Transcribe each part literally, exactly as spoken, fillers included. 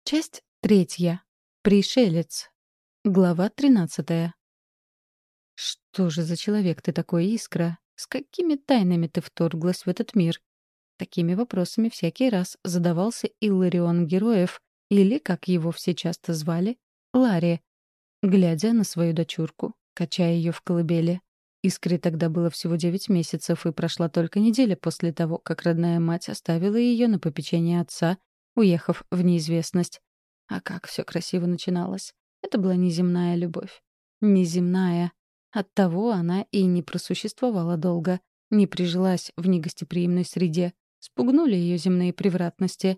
Часть третья. Пришелец. Глава тринадцатая. Что же за человек ты такой, Искра? С какими тайнами ты вторглась в этот мир? Такими вопросами всякий раз задавался Илларион Героев, или, как его все часто звали, Ларри, глядя на свою дочурку, качая ее в колыбели. Искре тогда было всего девять месяцев, и прошла только неделя после того, как родная мать оставила ее на попечение отца, уехав в неизвестность. А как все красиво начиналось. Это была неземная любовь. Неземная. Оттого она и не просуществовала долго, не прижилась в негостеприимной среде. Спугнули ее земные превратности.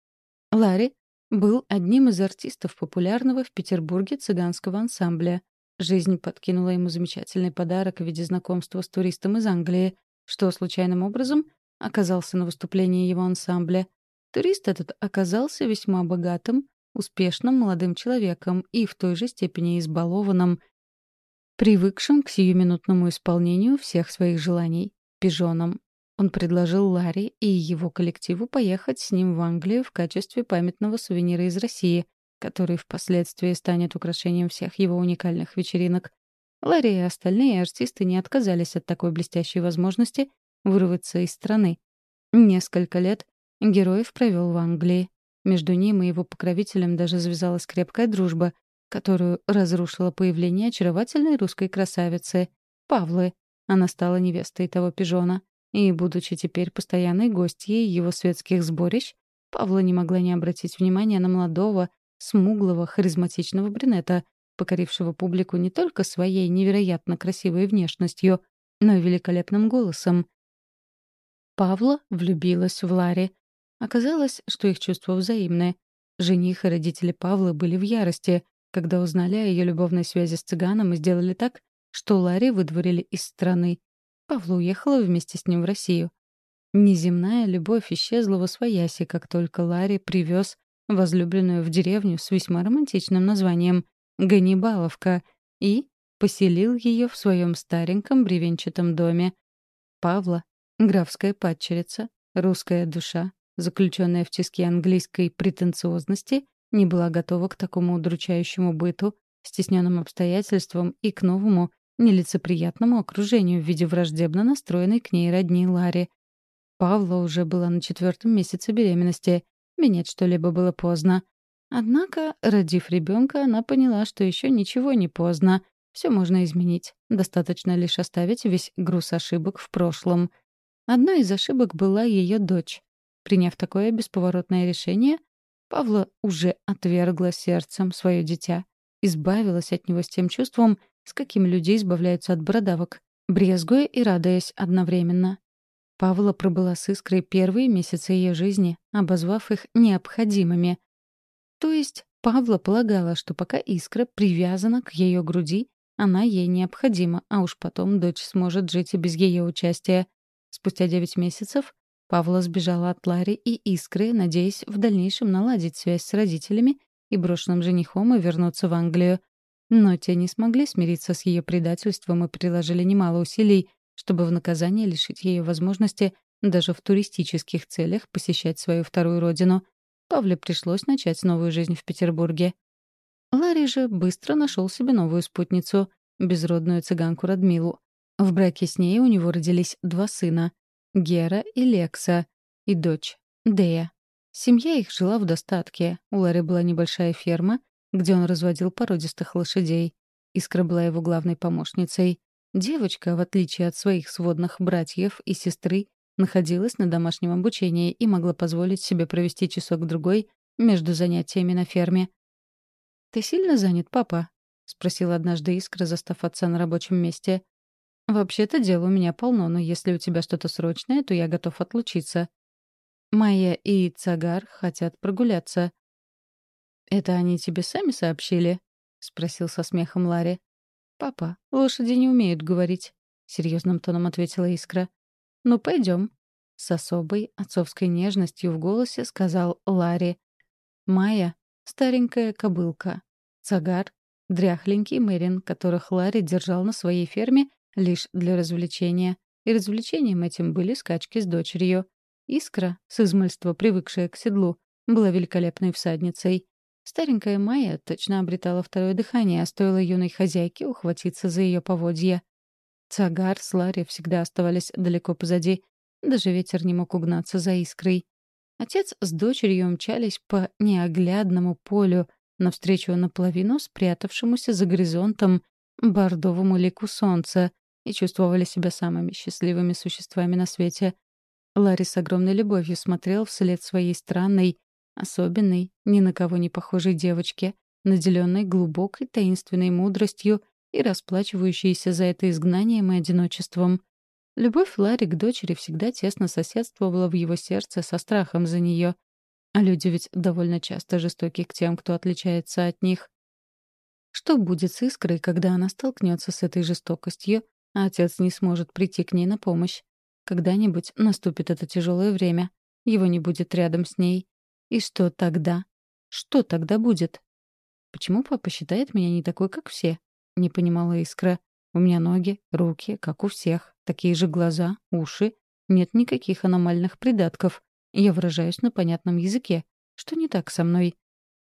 Ларри был одним из артистов популярного в Петербурге цыганского ансамбля. Жизнь подкинула ему замечательный подарок в виде знакомства с туристом из Англии, что случайным образом оказался на выступлении его ансамбля. Турист этот оказался весьма богатым, успешным молодым человеком и в той же степени избалованным, привыкшим к сиюминутному исполнению всех своих желаний, пижоном. Он предложил Ларри и его коллективу поехать с ним в Англию в качестве памятного сувенира из России, который впоследствии станет украшением всех его уникальных вечеринок. Ларри и остальные артисты не отказались от такой блестящей возможности вырваться из страны. Несколько лет Героев провел в Англии. Между ним и его покровителем даже завязалась крепкая дружба, которую разрушило появление очаровательной русской красавицы Павлы. Она стала невестой того пижона. И, будучи теперь постоянной гостьей его светских сборищ, Павла не могла не обратить внимания на молодого, смуглого, харизматичного брюнета, покорившего публику не только своей невероятно красивой внешностью, но и великолепным голосом. Павла влюбилась в Ларри. Оказалось, что их чувства взаимны. Жених и родители Павлы были в ярости, когда узнали о ее любовной связи с цыганом и сделали так, что Ларри выдворили из страны. Павла уехала вместе с ним в Россию. Неземная любовь исчезла восвояси, как только Ларри привез возлюбленную в деревню с весьма романтичным названием «Ганнибаловка» и поселил ее в своем стареньком бревенчатом доме. Павла — графская падчерица, русская душа, заключенная в тиски английской претенциозности, не была готова к такому удручающему быту, стесненным обстоятельствам и к новому, нелицеприятному окружению в виде враждебно настроенной к ней родни Ларри. Павла уже была на четвертом месяце беременности. Менять что-либо было поздно. Однако, родив ребенка, она поняла, что еще ничего не поздно. Все можно изменить. Достаточно лишь оставить весь груз ошибок в прошлом. Одной из ошибок была ее дочь. Приняв такое бесповоротное решение, Павла уже отвергла сердцем свое дитя, избавилась от него с тем чувством, с каким люди избавляются от бородавок, брезгуя и радуясь одновременно. Павла пробыла с Искрой первые месяцы ее жизни, обозвав их необходимыми. То есть Павла полагала, что пока Искра привязана к ее груди, она ей необходима, а уж потом дочь сможет жить и без ее участия. Спустя девять месяцев Павла сбежала от Ларри и Искры, надеясь в дальнейшем наладить связь с родителями и брошенным женихом и вернуться в Англию. Но те не смогли смириться с ее предательством и приложили немало усилий, чтобы в наказание лишить ее возможности даже в туристических целях посещать свою вторую родину. Павле пришлось начать новую жизнь в Петербурге. Ларри же быстро нашел себе новую спутницу, безродную цыганку Радмилу. В браке с ней у него родились два сына — Гера и Лекса, и дочь — Дея. Семья их жила в достатке. У Ларри была небольшая ферма, где он разводил породистых лошадей. Искра была его главной помощницей. Девочка, в отличие от своих сводных братьев и сестры, находилась на домашнем обучении и могла позволить себе провести часок-другой между занятиями на ферме. «Ты сильно занят, папа?» — спросила однажды Искра, застав отца на рабочем месте. «Вообще-то дел у меня полно, но если у тебя что-то срочное, то я готов отлучиться. Майя и Цагар хотят прогуляться». «Это они тебе сами сообщили?» — спросил со смехом Ларри. «Папа, лошади не умеют говорить», — серьезным тоном ответила Искра. «Ну, пойдем», — с особой отцовской нежностью в голосе сказал Ларри. Майя — старенькая кобылка. Цагар — дряхленький Мерин, которых Ларри держал на своей ферме лишь для развлечения. И развлечением этим были скачки с дочерью. Искра, с измальства привыкшая к седлу, была великолепной всадницей. Старенькая Майя точно обретала второе дыхание, а стоило юной хозяйке ухватиться за ее поводья. Цагар с Ларри всегда оставались далеко позади. Даже ветер не мог угнаться за искрой. Отец с дочерью мчались по неоглядному полю навстречу наполовину спрятавшемуся за горизонтом бордовому лику солнца и чувствовали себя самыми счастливыми существами на свете. Ларри с огромной любовью смотрел вслед своей странной, особенной, ни на кого не похожей девочке, наделенной глубокой таинственной мудростью и расплачивающейся за это изгнанием и одиночеством. Любовь Ларри к дочери всегда тесно соседствовала в его сердце со страхом за нее. А люди ведь довольно часто жестоки к тем, кто отличается от них. Что будет с Искрой, когда она столкнется с этой жестокостью, а отец не сможет прийти к ней на помощь? Когда-нибудь наступит это тяжелое время. Его не будет рядом с ней. И что тогда? Что тогда будет? Почему папа считает меня не такой, как все? Не понимала Искра. У меня ноги, руки, как у всех. Такие же глаза, уши. Нет никаких аномальных придатков. Я выражаюсь на понятном языке. Что не так со мной?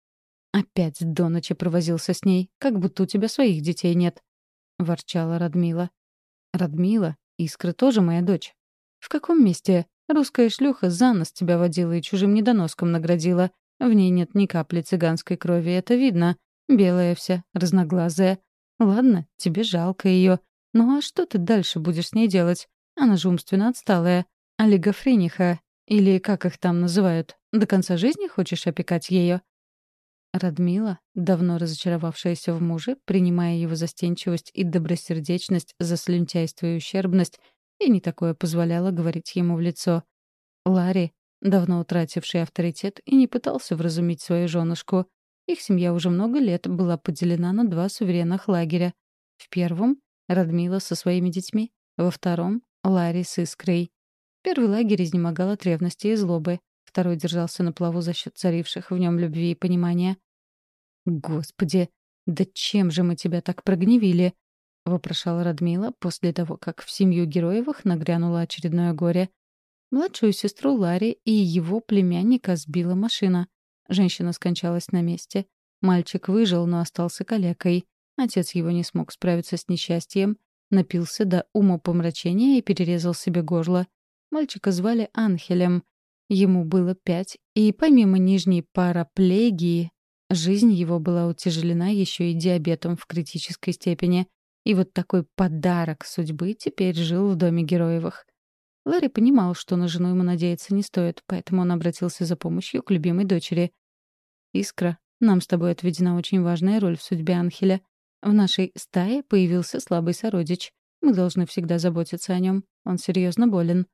Опять до ночи провозился с ней, как будто у тебя своих детей нет. Ворчала Радмила. Радмила, Искра тоже моя дочь. В каком месте? Русская шлюха за нос тебя водила и чужим недоноском наградила. В ней нет ни капли цыганской крови, это видно. Белая вся, разноглазая. Ладно, тебе жалко ее. Ну а что ты дальше будешь с ней делать? Она же умственно отсталая. Олигофрениха. Или как их там называют? До конца жизни хочешь опекать ее? Радмила, давно разочаровавшаяся в муже, принимая его застенчивость и добросердечность за слюнтяйство и ущербность, и не такое позволяла говорить ему в лицо. Ларри, давно утративший авторитет, и не пытался вразумить свою женушку. Их семья уже много лет была поделена на два суверенных лагеря. В первом — Радмила со своими детьми, во втором — Ларри с Искрой. Первый лагерь изнемогал от ревности и злобы, второй держался на плаву за счет царивших в нем любви и понимания. «Господи, да чем же мы тебя так прогневили?» — вопрошала Радмила после того, как в семью Героевых нагрянуло очередное горе. Младшую сестру Ларри и его племянника сбила машина. Женщина скончалась на месте. Мальчик выжил, но остался калекой. Отец его не смог справиться с несчастьем, напился до умопомрачения и перерезал себе горло. Мальчика звали Анхелем. Ему было пять, и помимо нижней параплегии, жизнь его была утяжелена еще и диабетом в критической степени. И вот такой подарок судьбы теперь жил в доме Героевых. Ларри понимал, что на жену ему надеяться не стоит, поэтому он обратился за помощью к любимой дочери. «Искра, нам с тобой отведена очень важная роль в судьбе Анхеля. В нашей стае появился слабый сородич. Мы должны всегда заботиться о нем. Он серьезно болен».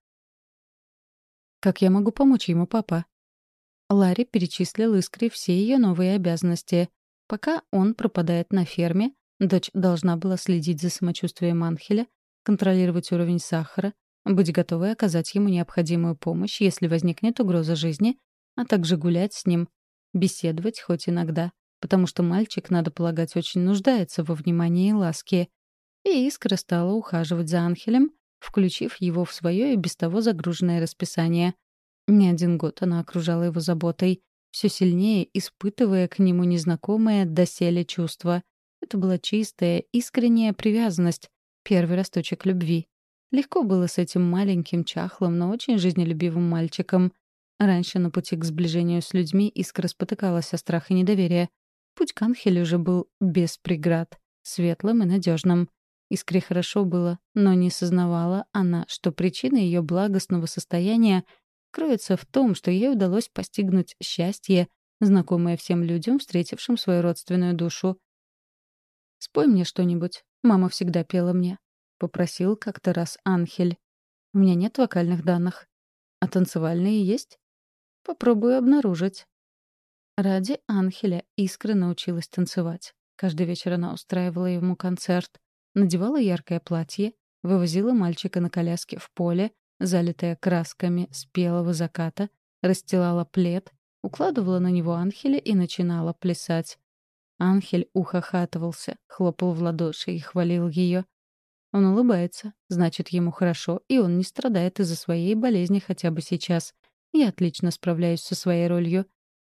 «Как я могу помочь ему, папа?» Ларри перечислил Искре все ее новые обязанности. Пока он пропадает на ферме, дочь должна была следить за самочувствием Анхеля, контролировать уровень сахара, быть готовой оказать ему необходимую помощь, если возникнет угроза жизни, а также гулять с ним, беседовать хоть иногда, потому что мальчик, надо полагать, очень нуждается во внимании и ласке. И Искра стала ухаживать за Анхелем, включив его в свое и без того загруженное расписание. Не один год она окружала его заботой, все сильнее испытывая к нему незнакомое доселе чувство. Это была чистая, искренняя привязанность, первый росточек любви. Легко было с этим маленьким, чахлым, но очень жизнелюбивым мальчиком. Раньше на пути к сближению с людьми Искра спотыкалась о страх и недоверие. Путь к Анхелю же был без преград, светлым и надежным. Искре хорошо было, но не сознавала она, что причина ее благостного состояния кроется в том, что ей удалось постигнуть счастье, знакомое всем людям, встретившим свою родственную душу. «Спой мне что-нибудь. Мама всегда пела мне», — попросил как-то раз Анхель. «У меня нет вокальных данных. А танцевальные есть? Попробую обнаружить». Ради Анхеля Искра научилась танцевать. Каждый вечер она устраивала ему концерт, надевала яркое платье, вывозила мальчика на коляске в поле, залитое красками спелого заката, расстилала плед, укладывала на него Анхеля и начинала плясать. Анхель ухахатывался, хлопал в ладоши и хвалил ее. Он улыбается, значит, ему хорошо, и он не страдает из-за своей болезни хотя бы сейчас. Я отлично справляюсь со своей ролью.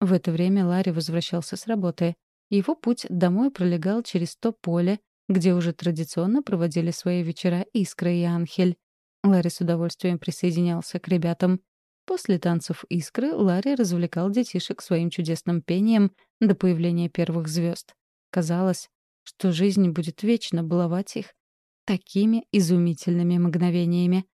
В это время Ларри возвращался с работы. Его путь домой пролегал через то поле, где уже традиционно проводили свои вечера Искра и Анхель. Ларри с удовольствием присоединялся к ребятам. После танцев Искры Ларри развлекал детишек своим чудесным пением до появления первых звезд. Казалось, что жизнь будет вечно баловать их такими изумительными мгновениями.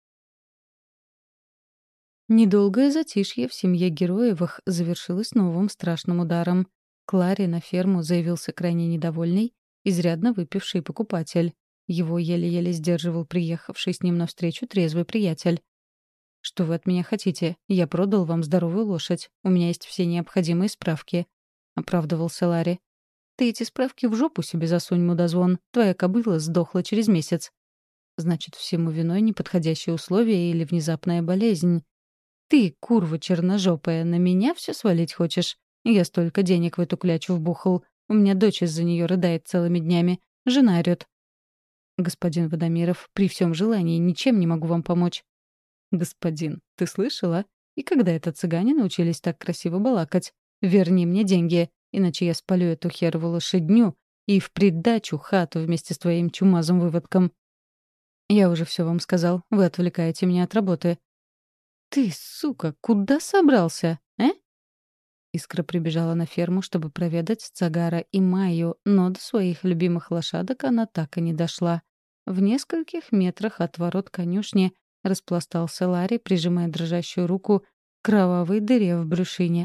Недолгое затишье в семье Героевых завершилось новым страшным ударом. К Ларе на ферму заявился крайне недовольный, изрядно выпивший покупатель. Его еле-еле сдерживал приехавший с ним навстречу трезвый приятель. «Что вы от меня хотите? Я продал вам здоровую лошадь. У меня есть все необходимые справки», — оправдывался Ларри. «Ты эти справки в жопу себе засунь, мудозвон. Твоя кобыла сдохла через месяц». «Значит, всему виной неподходящие условия или внезапная болезнь. Ты, курва черножопая, на меня все свалить хочешь? Я столько денег в эту клячу вбухал. У меня дочь из-за нее рыдает целыми днями. Жена орёт. Господин Водомиров, при всем желании ничем не могу вам помочь. Господин, ты слышала? И когда это цыгане научились так красиво балакать? Верни мне деньги, иначе я спалю эту херову лошадню и в придачу хату вместе с твоим чумазым выводком. Я уже все вам сказал. Вы отвлекаете меня от работы. «Ты, сука, куда собрался, э?» Искра прибежала на ферму, чтобы проведать Цагара и Майю, но до своих любимых лошадок она так и не дошла. В нескольких метрах от ворот конюшни распластался Ларри, прижимая дрожащую руку к кровавой дыре в брюшине.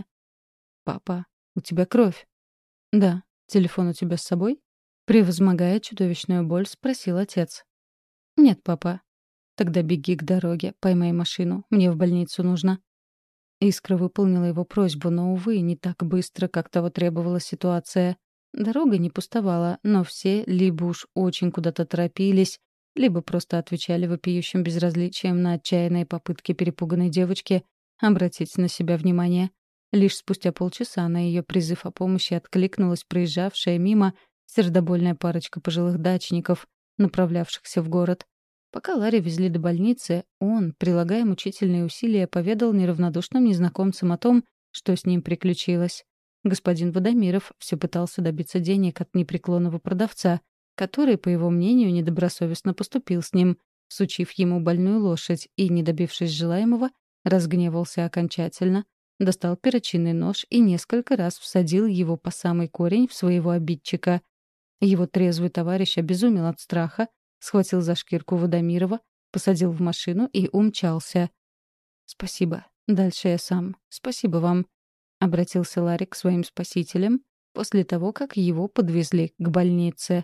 «Папа, у тебя кровь?» «Да. Телефон у тебя с собой?» Превозмогая чудовищную боль, спросил отец. «Нет, папа». «Тогда беги к дороге, поймай машину. Мне в больницу нужно». Искра выполнила его просьбу, но, увы, не так быстро, как того требовала ситуация. Дорога не пустовала, но все либо уж очень куда-то торопились, либо просто отвечали вопиющим безразличием на отчаянные попытки перепуганной девочки обратить на себя внимание. Лишь спустя полчаса на ее призыв о помощи откликнулась проезжавшая мимо сердобольная парочка пожилых дачников, направлявшихся в город. Пока Ларри везли до больницы, он, прилагая мучительные усилия, поведал неравнодушным незнакомцам о том, что с ним приключилось. Господин Водомиров все пытался добиться денег от непреклонного продавца, который, по его мнению, недобросовестно поступил с ним, всучив ему больную лошадь и, не добившись желаемого, разгневался окончательно, достал перочинный нож и несколько раз всадил его по самый корень в своего обидчика. Его трезвый товарищ обезумел от страха, схватил за шкирку Водомирова, посадил в машину и умчался. «Спасибо. Дальше я сам. Спасибо вам», — обратился Ларри к своим спасителям после того, как его подвезли к больнице.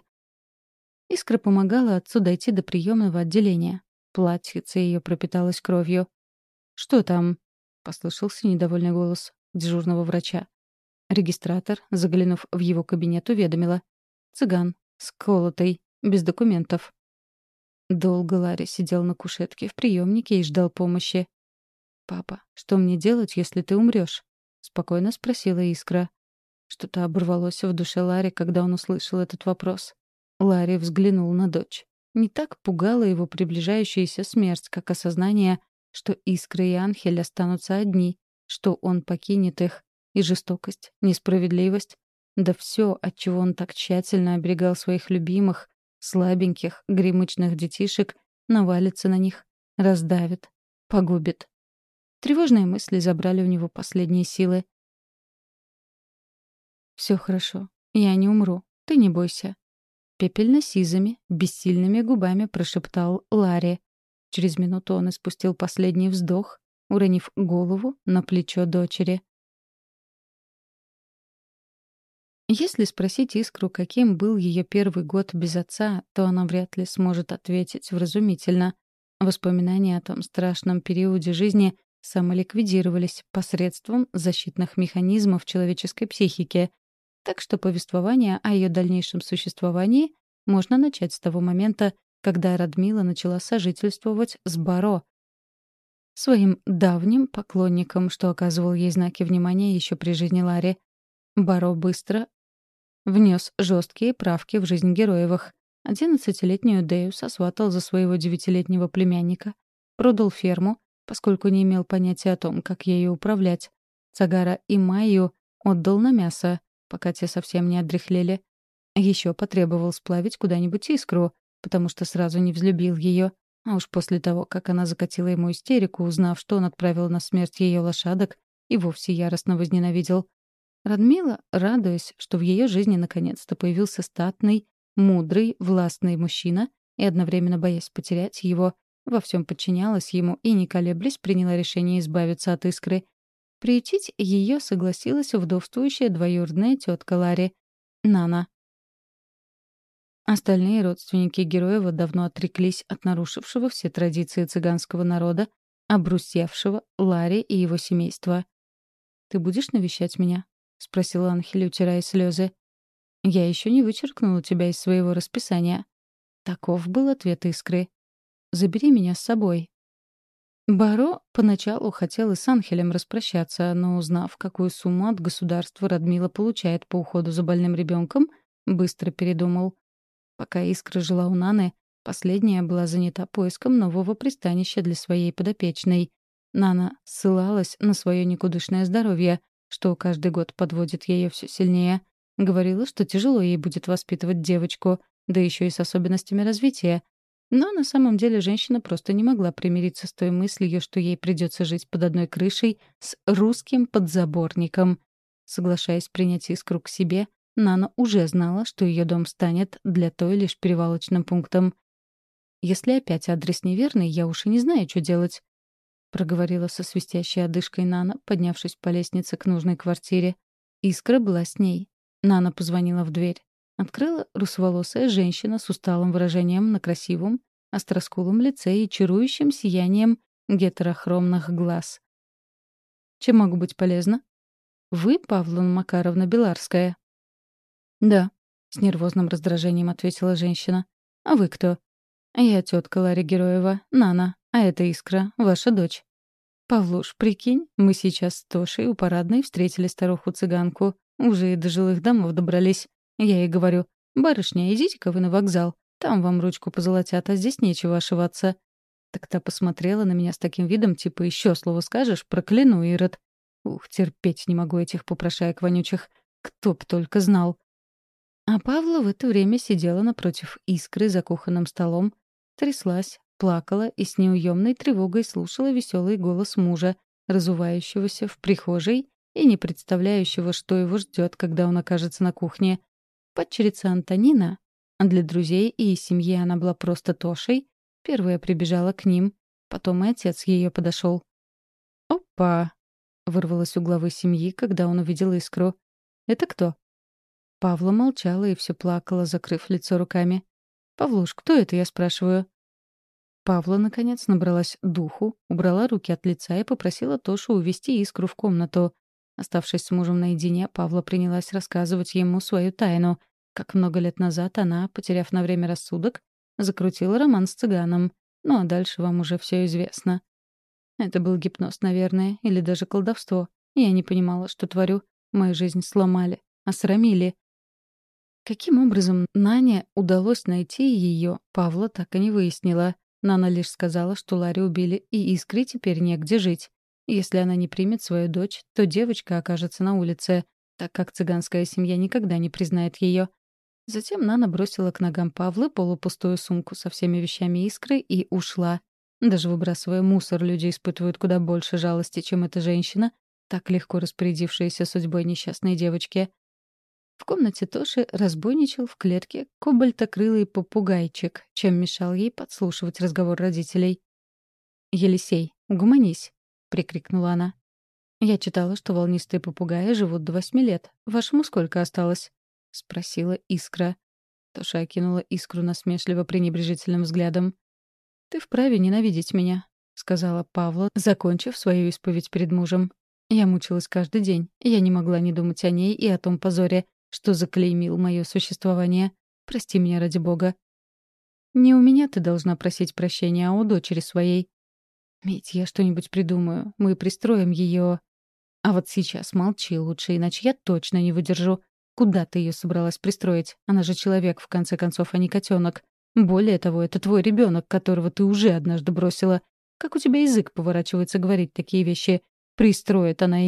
Искра помогала отцу дойти до приемного отделения. Платьице ее пропиталось кровью. «Что там?» — послышался недовольный голос дежурного врача. Регистратор, заглянув в его кабинет, уведомила. «Цыган. Сколотый. Без документов». Долго Ларри сидел на кушетке в приемнике и ждал помощи. «Папа, что мне делать, если ты умрешь?» — спокойно спросила Искра. Что-то оборвалось в душе Ларри, когда он услышал этот вопрос. Ларри взглянул на дочь. Не так пугала его приближающаяся смерть, как осознание, что Искра и Анхель останутся одни, что он покинет их, и жестокость, несправедливость, да все, от чего он так тщательно оберегал своих любимых, слабеньких, гремычных детишек, навалится на них, раздавит, погубит. Тревожные мысли забрали у него последние силы. «Все хорошо. Я не умру. Ты не бойся». Пепельно-сизыми, бессильными губами прошептал Ларри. Через минуту он испустил последний вздох, уронив голову на плечо дочери. Если спросить Искру, каким был ее первый год без отца, то она вряд ли сможет ответить вразумительно. Воспоминания о том страшном периоде жизни самоликвидировались посредством защитных механизмов человеческой психики, так что повествование о ее дальнейшем существовании можно начать с того момента, когда Радмила начала сожительствовать с Баро, своим давним поклонником, что оказывал ей знаки внимания еще при жизни Ларри. Баро быстро внес жесткие правки в жизнь Героевых. Одиннадцатилетнюю Дею сосватал за своего девятилетнего племянника, продал ферму, поскольку не имел понятия о том, как ею управлять. Цагара и Майю отдал на мясо, пока те совсем не отдряхлели. Еще потребовал сплавить куда-нибудь искру, потому что сразу не взлюбил ее. А уж после того, как она закатила ему истерику, узнав, что он отправил на смерть ее лошадок, и вовсе яростно возненавидел. Радмила, радуясь, что в ее жизни наконец-то появился статный, мудрый, властный мужчина, и одновременно боясь потерять его, во всем подчинялась ему и, не колеблясь, приняла решение избавиться от искры. Приютить ее согласилась вдовствующая двоюродная тетка Ларри, Нана. Остальные родственники Героева давно отреклись от нарушившего все традиции цыганского народа, обрусевшего Ларри и его семейства. «Ты будешь навещать меня?» — спросила Анхель, утирая слезы. «Я еще не вычеркнула тебя из своего расписания». Таков был ответ Искры. «Забери меня с собой». Баро поначалу хотел и с Анхелем распрощаться, но узнав, какую сумму от государства Радмила получает по уходу за больным ребенком, быстро передумал. Пока Искра жила у Наны, последняя была занята поиском нового пристанища для своей подопечной. Нана ссылалась на свое никудышное здоровье, что каждый год подводит ее все сильнее. Говорила, что тяжело ей будет воспитывать девочку, да еще и с особенностями развития. Но на самом деле женщина просто не могла примириться с той мыслью, что ей придется жить под одной крышей с русским подзаборником. Соглашаясь принять Искру к себе, Нана уже знала, что ее дом станет для той лишь перевалочным пунктом. «Если опять адрес неверный, я уж и не знаю, что делать», — проговорила со свистящей одышкой Нана, поднявшись по лестнице к нужной квартире. Искра была с ней. Нана позвонила в дверь. Открыла русоволосая женщина с усталым выражением на красивом, остроскулом лице и чарующим сиянием гетерохромных глаз. «Чем могу быть полезна?» «Вы, Павла Макаровна Беларская?» «Да», — с нервозным раздражением ответила женщина. «А вы кто?» «Я тетка Ларри Героева, Нана, а это Искра, ваша дочь». «Павлуш, прикинь, мы сейчас с Тошей у парадной встретили старуху-цыганку. Уже и до жилых домов добрались. Я ей говорю: барышня, идите-ка вы на вокзал. Там вам ручку позолотят, а здесь нечего ошиваться». Так та посмотрела на меня с таким видом, типа: еще слово скажешь, прокляну, Ирод. Ух, терпеть не могу этих попрошаек вонючих. Кто б только знал. А Павла в это время сидела напротив Искры за кухонным столом, тряслась, плакала и с неуемной тревогой слушала веселый голос мужа, разувающегося в прихожей и не представляющего, что его ждет, когда он окажется на кухне. Падчерица Антонина, а для друзей и семьи она была просто Тошей, первая прибежала к ним, потом и отец ее подошел. «Опа!» — вырвалось у главы семьи, когда он увидел Искру. «Это кто?» Павла молчала и все плакала, закрыв лицо руками. «Павлуш, кто это, я спрашиваю?» Павла, наконец, набралась духу, убрала руки от лица и попросила Тошу увести Искру в комнату. Оставшись с мужем наедине, Павла принялась рассказывать ему свою тайну, как много лет назад она, потеряв на время рассудок, закрутила роман с цыганом. Ну а дальше вам уже все известно. Это был гипноз, наверное, или даже колдовство. Я не понимала, что творю. Мою жизнь сломали, осрамили. Каким образом Нане удалось найти ее, Павла так и не выяснила. Нана лишь сказала, что Ларри убили, и Искре теперь негде жить. Если она не примет свою дочь, то девочка окажется на улице, так как цыганская семья никогда не признает ее. Затем Нана бросила к ногам Павлы полупустую сумку со всеми вещами Искры и ушла. Даже выбрасывая мусор, люди испытывают куда больше жалости, чем эта женщина, так легко распорядившаяся судьбой несчастной девочки. В комнате Тоши разбойничал в клетке кобальтокрылый попугайчик, чем мешал ей подслушивать разговор родителей. «Елисей, угомонись!» — прикрикнула она. «Я читала, что волнистые попугаи живут до восьми лет. Вашему сколько осталось?» — спросила Искра. Тоша окинула Искру насмешливо пренебрежительным взглядом. «Ты вправе ненавидеть меня», — сказала Павла, закончив свою исповедь перед мужем. «Я мучилась каждый день. Я не могла не думать о ней и о том позоре, что заклеймил мое существование. Прости меня ради бога». «Не у меня ты должна просить прощения, а у дочери своей». «Мить, я что-нибудь придумаю. Мы пристроим ее. А вот сейчас молчи лучше, иначе я точно не выдержу. Куда ты ее собралась пристроить? Она же человек, в конце концов, а не котенок. Более того, это твой ребенок, которого ты уже однажды бросила. Как у тебя язык поворачивается говорить такие вещи? Пристроит она ее.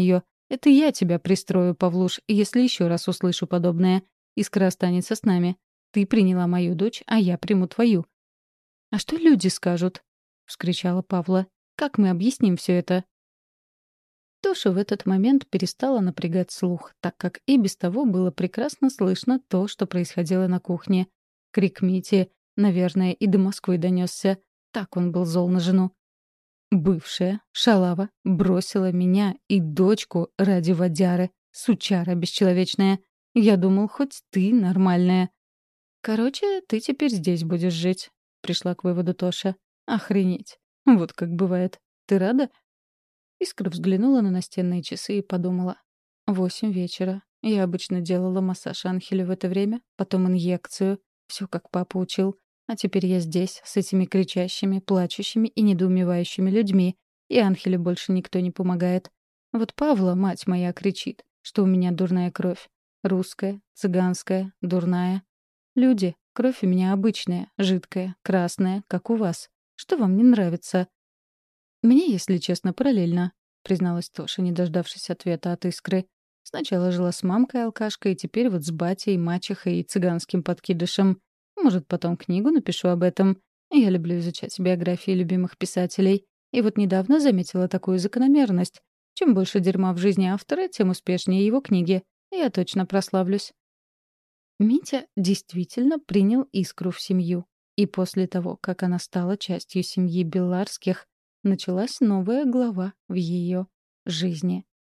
Это я тебя пристрою, Павлуш, если еще раз услышу подобное. Искра останется с нами. Ты приняла мою дочь, а я приму твою». «А что люди скажут?» — вскричала Павла. «Как мы объясним все это?» Тоша в этот момент перестала напрягать слух, так как и без того было прекрасно слышно то, что происходило на кухне. Крик Мити, наверное, и до Москвы донесся. Так он был зол на жену. Бывшая, шалава, бросила меня и дочку ради водяры. Сучара бесчеловечная. Я думал, хоть ты нормальная. «Короче, ты теперь здесь будешь жить», — пришла к выводу Тоша. «Охренеть. Вот как бывает. Ты рада?» Искра взглянула на настенные часы и подумала. Восемь вечера. Я обычно делала массаж Анхелю в это время, потом инъекцию. Все как папа учил. А теперь я здесь, с этими кричащими, плачущими и недоумевающими людьми, и Анхелю больше никто не помогает. Вот Павла, мать моя, кричит, что у меня дурная кровь. Русская, цыганская, дурная. Люди, кровь у меня обычная, жидкая, красная, как у вас. Что вам не нравится? «Мне, если честно, параллельно», — призналась Тоша, не дождавшись ответа от Искры. «Сначала жила с мамкой-алкашкой, и теперь вот с батей, мачехой и цыганским подкидышем. Может, потом книгу напишу об этом. Я люблю изучать биографии любимых писателей. И вот недавно заметила такую закономерность. Чем больше дерьма в жизни автора, тем успешнее его книги. Я точно прославлюсь». Митя действительно принял Искру в семью. И после того, как она стала частью семьи Белларских, началась новая глава в ее жизни.